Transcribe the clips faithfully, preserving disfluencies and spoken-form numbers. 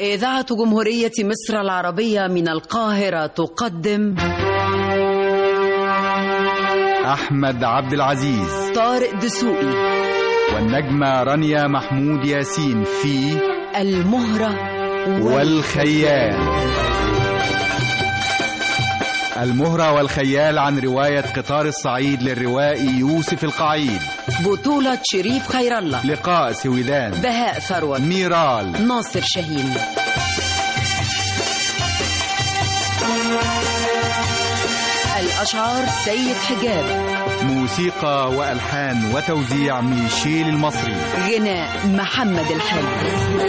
إذاعة جمهورية مصر العربية من القاهرة تقدم أحمد عبد العزيز، طارق دسوقي، والنجمة رانيا محمود ياسين في المهرة والخيال. المهرة والخيال عن رواية قطار الصعيد للروائي يوسف القعيد، بطولة شريف خير الله، لقاء سويدان، بهاء ثروت، ميرال، ناصر شاهين. الأشعار سيد حجاب، موسيقى وألحان وتوزيع ميشيل المصري، غناء محمد الحلو.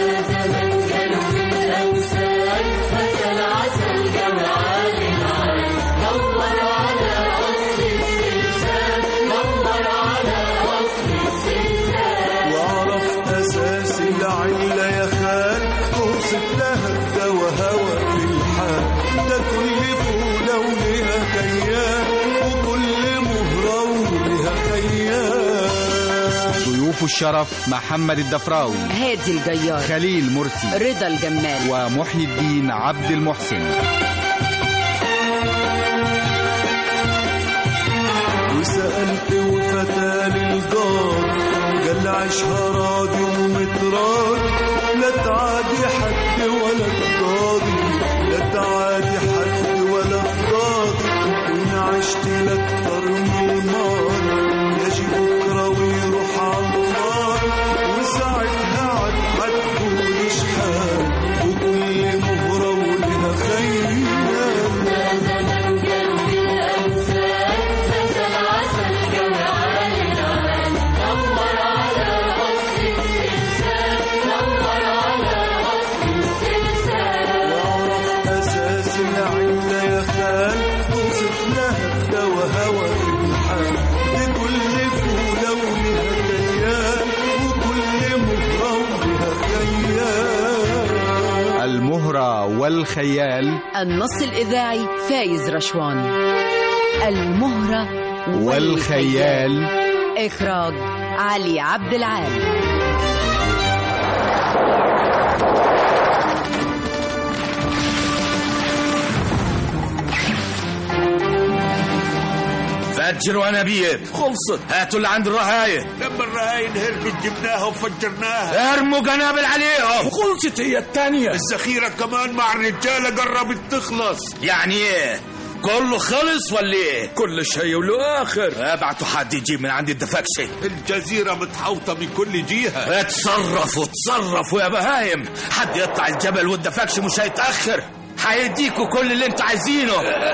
ضيوف الشرف محمد الدفراوي، هادي الجيار، خليل مرسي، رضا الجمال، ومحي الدين عبد المحسن. وسألت وفتى للجار قال عيشها راديو ومترار، لا تعادي حد ولا تضاضي، لا تعادي حد ولا تضاضي، وإن عشت لأكتر من النار يجي بكرة ويروح عالنار، وساعتها عد هتقول شحال، وكل مهرة ولها خيال. يا زمن قلبي الأمثال فسل عسل جو عالي العال، نور على وصف السلسال، نور على وصف السلسال. واعرف أساس العلة يا خال، توصف لها الدوا هوى في الحال، لكل فولة ولها كيان، وكل مهرة ولها خيال. المهرة والخيال. النص الإذاعي فايز رشوان. المهرة والخيال. إخراج علي عبد العال. فجروا انابيب، خلصت. هاتوا اللي عند الرهاين. لما الرهاين هربت جبناها وفجرناها. ارموا جنابل عليهم. وخلصت هي التانية. الذخيرة كمان مع الرجالة قربت تخلص. يعني ايه؟ كله خلص ولا ايه؟ كل شيء وله اخر. ابعتوا حد يجيب من عند الدفاكسي. الجزيرة متحوطة من كل جهة. اتصرفوا اتصرفوا يا بهايم، حد يطلع الجبل والدفاكسي مش هيتأخر، هيديكوا كل اللي انتوا عايزينه.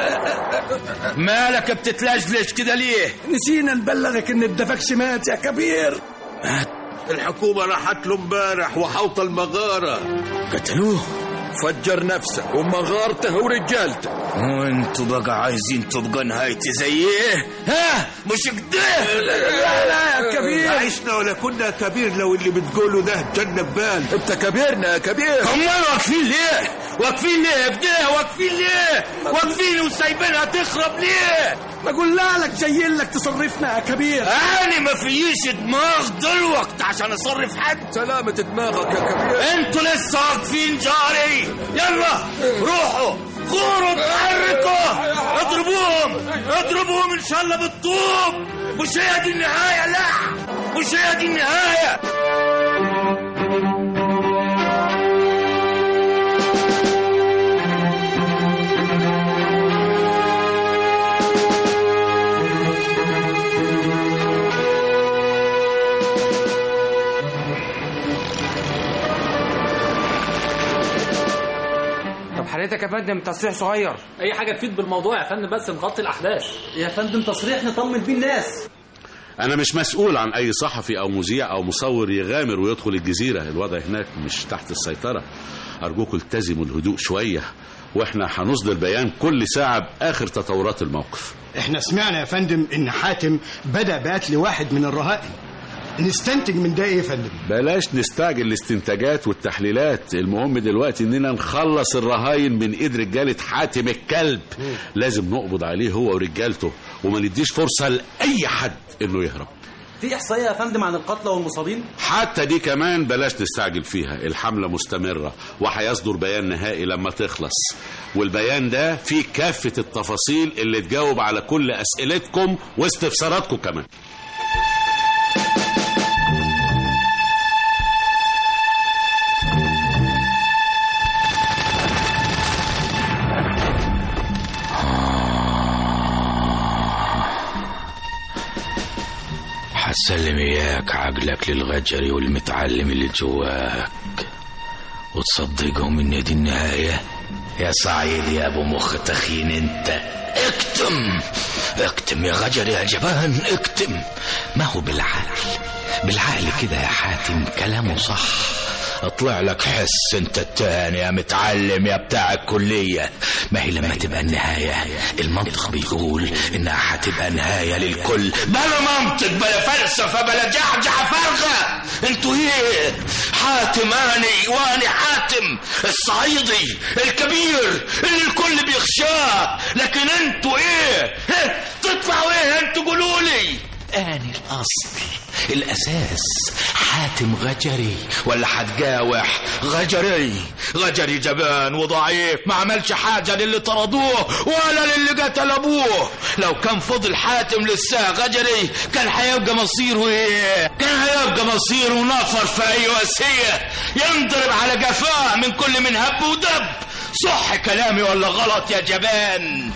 مالك بتتلجلج كده ليه؟ نسينا نبلغك ان الدفاكسي مات يا كبير. الحكومة راحت له امبارح وحوط المغارة. قتلوه؟ فجر نفسك ومغارته ورجالته. وانتوا بقى عايزين تبقى نهايتي زي ايه؟ ها مش كده؟ لا لا يا كبير، لا عشنا ولا كنا كبير لو اللي بتقوله ده جنة بال. انت كبيرنا يا كبير. هم واقفين ليه؟ واقفين ليه كده؟ واقفين ليه؟ واقفين وسايبينها تخرب ليه؟ ما قلنا لك جايين لك تصرفنا يا كبير. انا ما فيش دماغ دلوقت عشان اصرف حد. سلامة دماغك يا كبير. انتوا لسه واقفين جاري. يلا روحوا غوروا اتحركوا، اضربوهم اضربوهم ان شاء الله بالطوب. مش هي دي النهاية، لا مش هي دي النهاية. حضرتك يا فندم تصريح صغير. اي حاجه تفيد بالموضوع يا فندم، بس نغطي الاحداث. يا فندم تصريح نطمن بيه الناس. انا مش مسؤول عن اي صحفي او مذيع او مصور يغامر ويدخل الجزيره، الوضع هناك مش تحت السيطره. ارجوكم التزموا الهدوء شويه، واحنا هنصدر بيان كل ساعه باخر تطورات الموقف. احنا سمعنا يا فندم ان حاتم بدأ بقتل واحد من الرهائن، نستنتج من ده ايه يا فندم؟ بلاش نستعجل الاستنتاجات والتحليلات، المهم دلوقتي اننا نخلص الرهاين من ايد رجاله حاتم الكلب. م. لازم نقبض عليه هو ورجالته، وما نديش فرصه لاي حد انه يهرب. في احصائيه يا فندم عن القتلى والمصابين؟ حتى دي كمان بلاش تستعجل فيها، الحملة مستمرة وهيصدر بيان نهائي لما تخلص، والبيان ده فيه كافة التفاصيل اللي تجاوب على كل أسئلتكم واستفساراتكم كمان. هسلم اياك عقلك للغجري والمتعلم اللي جواك وتصدقهم ان دي النهاية. يا صعيد يا ابو مخ تخين انت، اكتم اكتم يا غجري يا جبان اكتم. ما هو بالعقل بالعقل كده يا حاتم كلامه صح. اطلع لك حس انت التاني يا متعلم يا بتاع الكلية. ما هي لما تبقى النهاية المنطق بيقول انها هتبقى نهاية للكل. بلا منطق بلا فلسفة بلا جعجعة فارغة. انتوا ايه؟ حاتم اني واني حاتم الصعيدي الكبير اللي الكل بيخشاه، لكن انتوا ايه؟ تطلعوا ايه انتوا؟ قولوا لي. اني الاصل الاساس حاتم غجري ولا هتجاوح؟ غجري غجري جبان وضعيف ما عملش حاجة للي طردوه ولا للي قتل ابوه. لو كان فضل حاتم لسه غجري كان هيبقى مصيره ايه؟ كان هيبقى مصيره نفر في اي وسية ينضرب على جفاه من كل من هب ودب. صح كلامي ولا غلط يا جبان؟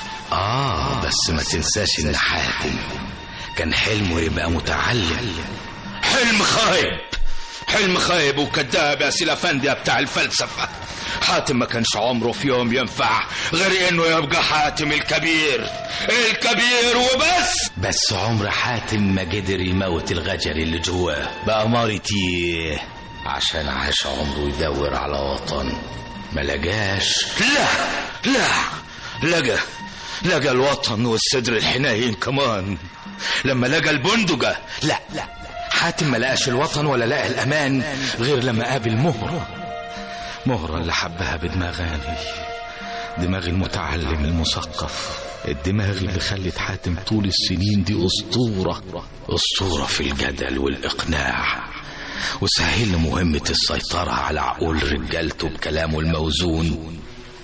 اه بس ما تنساش ان حاتم كان حلمه يبقى متعلم. حلم خايب حلم خايب وكذاب يا سيلا فندي بتاع الفلسفة. حاتم ما كانش عمره في يوم ينفع غير انه يبقى حاتم الكبير الكبير وبس. بس عمر حاتم ما قدر يموت الغجري اللي جواه بأمارتي عشان عاش عمره يدور على وطن ما لقاش. لا لا لقى لقى الوطن والصدر الحنين كمان. لما لقى البندقة لا لا حاتم ما لقاش الوطن ولا لقى الأمان غير لما قابل مهرة. مهرة اللي حبها بدماغاني، دماغ المتعلم المثقف، الدماغ اللي خلت حاتم طول السنين دي أسطورة أسطورة في الجدل والإقناع، وسهل مهمة السيطرة على عقول رجالته بكلامه الموزون.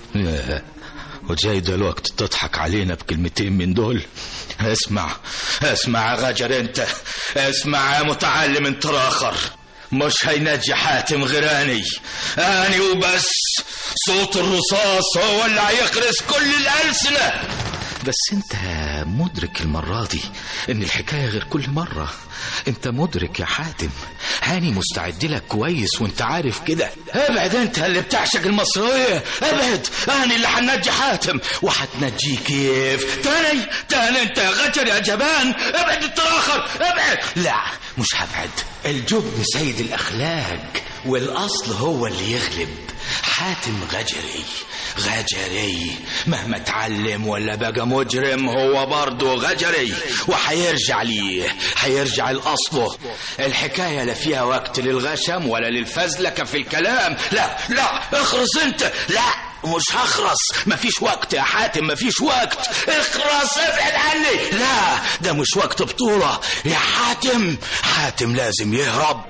وجاي دلوقت تضحك علينا بكلمتين من دول؟ اسمع اسمع يا غجر انت، اسمع يا متعلم انت راخر. مش هينجي حاتم غيراني اني وبس. صوت الرصاص هو اللي هيخرس كل الألسنة. بس انت مدرك المرة دي ان الحكاية غير كل مرة. انت مدرك يا حاتم هاني مستعد لك كويس وانت عارف كده. ابعد انت اللي بتعشق المصرية، ابعد. هاني اللي هنجي حاتم وهتنجيه كيف؟ تاني تاني انت يا غجر يا جبان. ابعد انت الاخر ابعد. لا مش هبعد. الجبن سيد الاخلاق والاصل هو اللي يغلب. حاتم غجري غجري مهما اتعلم ولا بقى مجرم هو برضه غجري وحيرجع ليه حيرجع لأصله. الحكاية لا فيها وقت للغشم ولا للفزلكة في الكلام. لا لا اخرس انت. لا مش هخرس. مفيش وقت يا حاتم مفيش وقت. اخرس ابعد عني. لا ده مش وقت بطولة يا حاتم. حاتم لازم يهرب.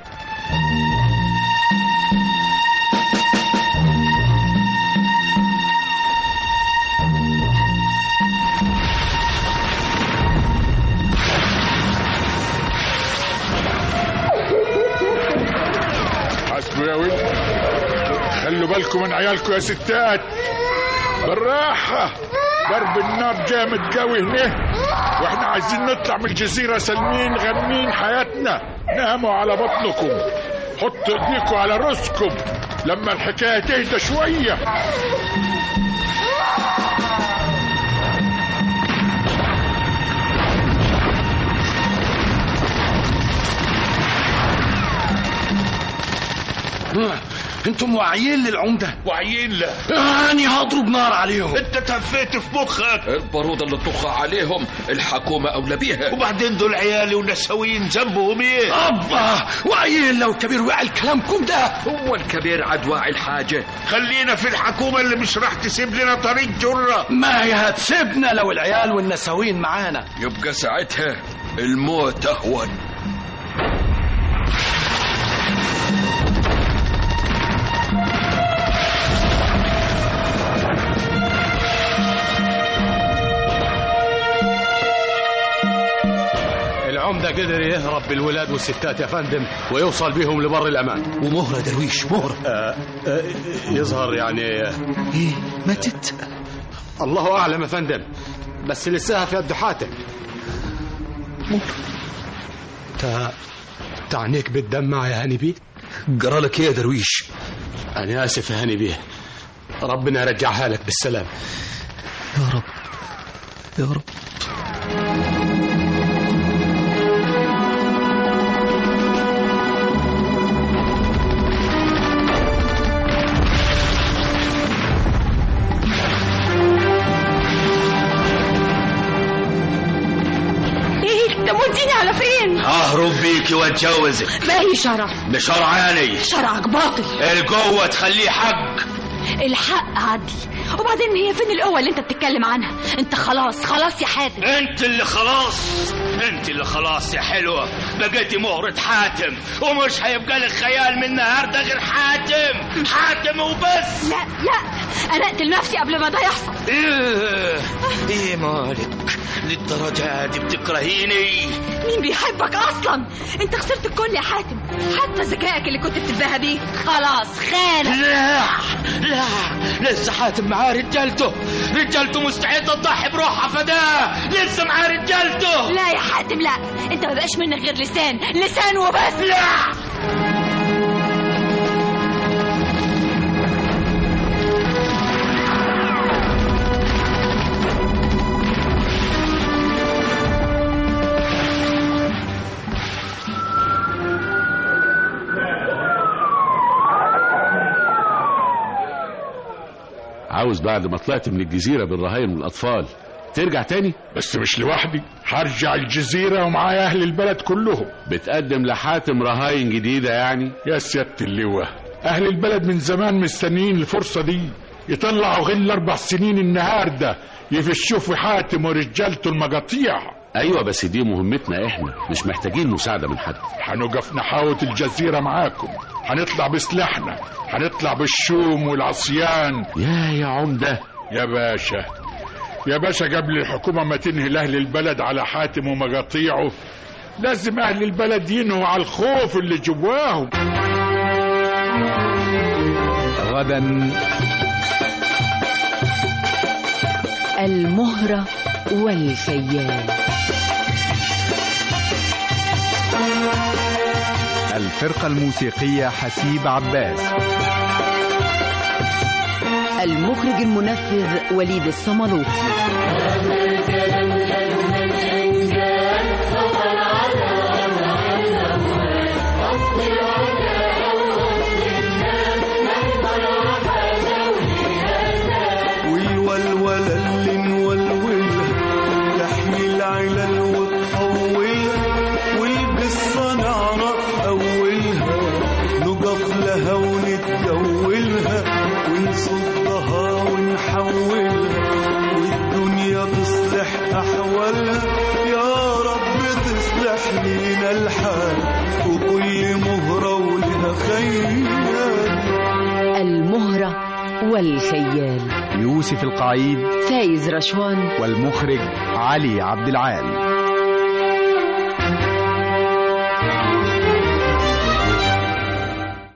يا ولد خلوا بالكم من عيالكم يا ستات. بالراحة ضرب النار جامد قوي هنا واحنا عايزين نطلع من الجزيرة سالمين غنين حياتنا. ناموا على بطنكم، حطوا ايديكم على راسكم لما الحكاية تهدى شوية. انتم واعيين للعمدة؟ واعيين له. اني هضرب نار عليهم. انت تفيت في مخك. البارودة اللي تطخ عليهم الحكومة اولى بيها. وبعدين دول عيالي ونسويين ذنبهم ايه؟ ابا واعيين لو الكبير وعي كلامكم ده. هو الكبير عد واعي الحاجة. خلينا في الحكومة اللي مش راح تسيب لنا طريق جرة. ما هي هتسيبنا لو العيال والنسويين معانا. يبقى ساعتها الموت اهون. قدر يهرب بالولاد والستات يا فندم ويوصل بيهم لبر الأمان. ومهرة درويش مهرة آه آه يظهر يعني ايه ماتت؟ الله أعلم يا فندم، بس لساها في يد حاتم. تا تعنيك بالدمع يا هاني بيه؟ جرالك ايه يا درويش؟ أنا آسف يا هاني بيه، ربنا يرجعها لك بالسلام. يا رب يا رب. تموديني على فين؟ اهرب بيكي واتجوزك. باقي شرع. بشرعاني. شرعك باطل. القوة تخليه حق. الحق عدل. وبعدين هي فين القوة اللي انت بتتكلم عنها؟ انت خلاص خلاص يا حاتم. انت اللي خلاص انت اللي خلاص يا حلوة، بقيتي مهرة حاتم ومش هيبقى لك خيال من النهارده غير حاتم حاتم وبس. لا لا انا اقتل نفسي قبل ما ده يحصل. ايه ايه مالك للدرجة دي بتكرهيني؟ مين بيحبك اصلا؟ انت خسرت الكل يا حاتم، حتى ذكائك اللي كنت بتتباهى بيه خلاص خانك. لا لا لسه حاتم معاه رجالته رجالته مستعدة تضحي بروحها فداه، لسه معاه رجالته. لا يا حاتم لا، انت ما بقاش منك غير لسان لسان وبس. لا عاوز بعد ما طلعت من الجزيرة بالرهاين والأطفال ترجع تاني؟ بس مش لوحدي، هرجع الجزيرة ومعايا أهل البلد كلهم. بتقدم لحاتم رهاين جديدة يعني؟ يا سيادة اللواء، أهل البلد من زمان مستنيين الفرصة دي، يطلعوا غل أربع سنين النهاردة يفشوا في حاتم ورجالته المقاطيع. أيوة بس دي مهمتنا إحنا، مش محتاجين مساعدة من حد. هنقف نحاوة الجزيرة معاكم، هنطلع بسلاحنا، هنطلع بالشوم والعصيان. يا يا عمدة يا باشا يا باشا قبل الحكومة ما تنهي لأهل البلد على حاتم ومقاطيعه لازم أهل البلد ينهوا على الخوف اللي جواهم. غدا المهرة والخيال. الفرقة الموسيقية حسيب عباس. المخرج المنفذ وليد الصملوطي. والولولة اللي نولولها تحمي العلل وتطولها، والقصة نعرف أولها نقف لها ونتجولها ونصدها ونحولها، والدنيا تصلح أحوالها يا رب تصلح لينا الحال، وكل مهرة ولها خيال. المهرة والخيال. يوسف القعيد، فايز رشوان، والمخرج علي عبد العال.